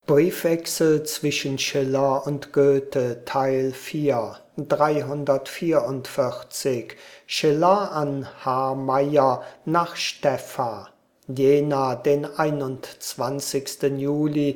Briefwechsel zwischen Schiller und Goethe, Teil 4, 344. Schiller an H. Meyer nach Steffa. Jena, den 21. Juli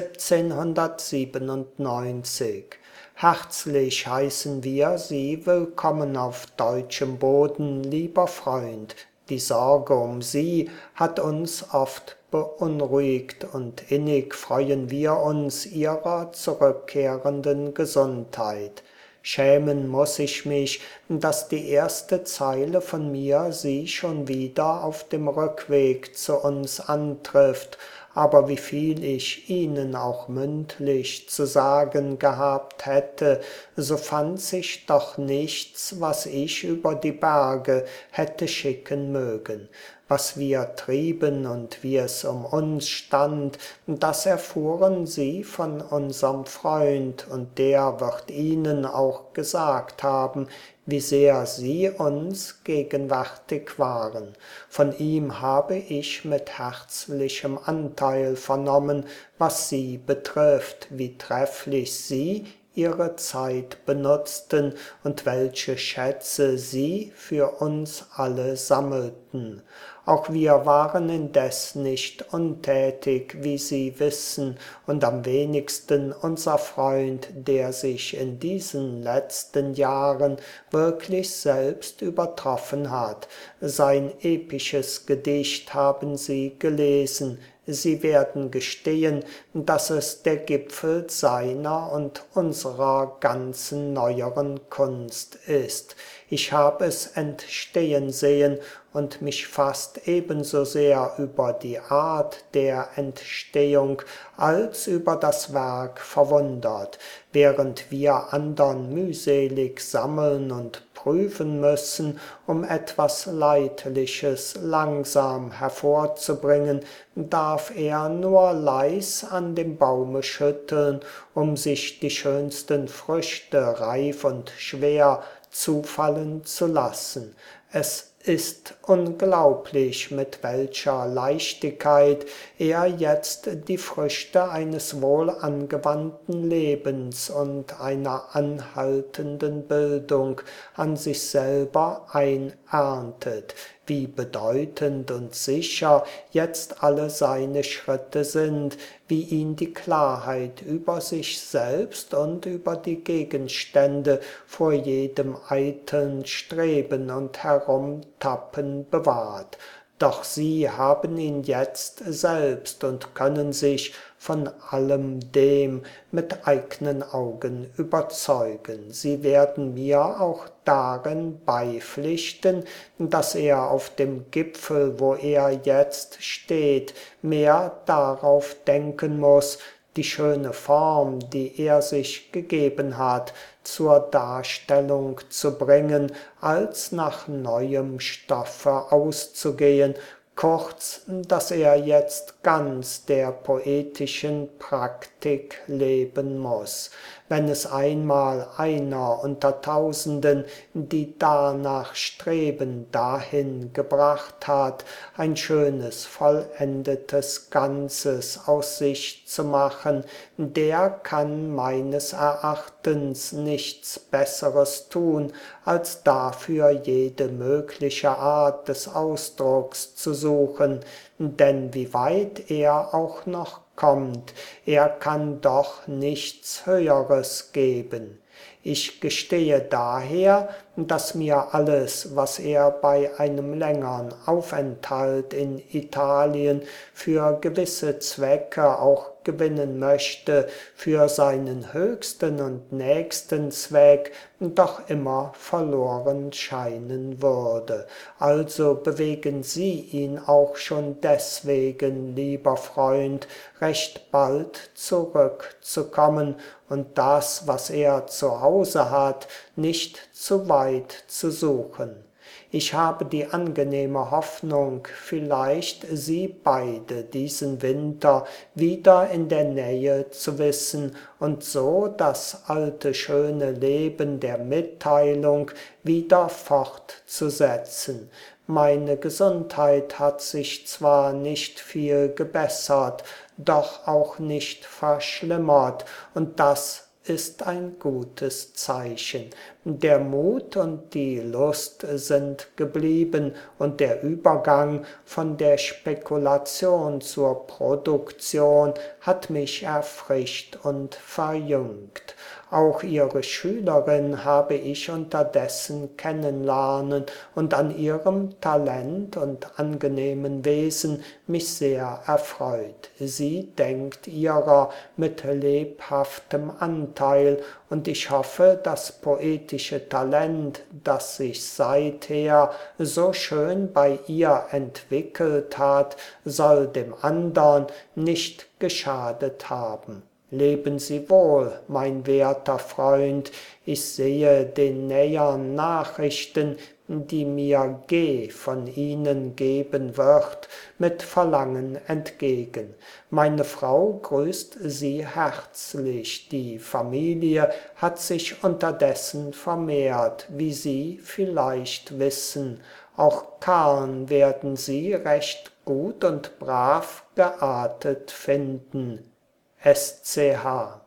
1797. Herzlich heißen wir Sie willkommen auf deutschem Boden, lieber Freund. Die Sorge um Sie hat uns oft beunruhigt und innig freuen wir uns Ihrer zurückkehrenden Gesundheit. Schämen muss ich mich, dass die erste Zeile von mir Sie schon wieder auf dem Rückweg zu uns antrifft, aber wieviel ich Ihnen auch mündlich zu sagen gehabt hätte, so fand sich doch nichts, was ich über die Berge hätte schicken mögen. Was wir trieben und wie es um uns stand, das erfuhren Sie von unserm Freund, und der wird Ihnen auch gesagt haben, wie sehr Sie uns gegenwärtig waren. Von ihm habe ich mit herzlichem Anteil vernommen, was Sie betrifft, wie trefflich Sie Ihre Zeit benutzten und welche Schätze Sie für uns alle sammelten. Auch wir waren indes nicht untätig, wie Sie wissen, und am wenigsten unser Freund, der sich in diesen letzten Jahren wirklich selbst übertroffen hat. Sein episches Gedicht haben Sie gelesen. Sie werden gestehen, dass es der Gipfel seiner und unserer ganzen neueren Kunst ist. Ich hab es entstehen sehen und mich fast ebenso sehr über die Art der Entstehung als über das Werk verwundert. Während wir andern mühselig sammeln und prüfen müssen, um etwas Leidliches langsam hervorzubringen, darf er nur leis an dem Baume schütteln, um sich die schönsten Früchte reif und schwer zufallen zu lassen. Es ist unglaublich, mit welcher Leichtigkeit er jetzt die Früchte eines wohlangewandten Lebens und einer anhaltenden Bildung an sich selber einerntet, wie bedeutend und sicher jetzt alle seine Schritte sind, wie ihn die Klarheit über sich selbst und über die Gegenstände vor jedem eiteln Streben und Herumtappen bewahrt. Doch sie haben ihn jetzt selbst und können sich von allem dem mit eignen Augen überzeugen. Sie werden mir auch darin beipflichten, dass er auf dem Gipfel, wo er jetzt steht, mehr darauf denken muss, die schöne Form, die er sich gegeben hat, zur Darstellung zu bringen, als nach neuem Stoffe auszugehen, kurz, dass er jetzt ganz der poetischen Praktik leben muss. Wenn es einmal einer unter Tausenden, die danach streben, dahin gebracht hat, ein schönes, vollendetes Ganzes aus sich zu machen, der kann meines Erachtens nichts Besseres tun, als dafür jede mögliche Art des Ausdrucks zu suchen, denn wie weit er auch noch kommt, er kann doch nichts Höheres geben. Ich gestehe daher, dass mir alles, was er bei einem längern Aufenthalt in Italien für gewisse Zwecke auch gewinnen möchte, für seinen höchsten und nächsten Zweck doch immer verloren scheinen würde. Also bewegen Sie ihn auch schon deswegen, lieber Freund, recht bald zurückzukommen und das, was er zu Hause hat, nicht zu weit zu suchen. Ich habe die angenehme Hoffnung, vielleicht Sie beide diesen Winter wieder in der Nähe zu wissen und so das alte schöne Leben der Mitteilung wieder fortzusetzen. Meine Gesundheit hat sich zwar nicht viel gebessert, doch auch nicht verschlimmert, und das ist ein gutes Zeichen. Der Mut und die Lust sind geblieben, und der Übergang von der Spekulation zur Produktion hat mich erfrischt und verjüngt. Auch ihre Schülerin habe ich unterdessen kennenlernen und an ihrem Talent und angenehmen Wesen mich sehr erfreut. Sie denkt ihrer mit lebhaftem Anteil, und ich hoffe, das poetische Talent, das sich seither so schön bei ihr entwickelt hat, soll dem andern nicht geschadet haben. Leben Sie wohl, mein werter Freund, ich sehe den nähern Nachrichten, die mir G. von Ihnen geben wird, mit Verlangen entgegen. Meine Frau grüßt Sie herzlich, die Familie hat sich unterdessen vermehrt, wie Sie vielleicht wissen. Auch Karln werden Sie recht gut und brav geartet finden. SCH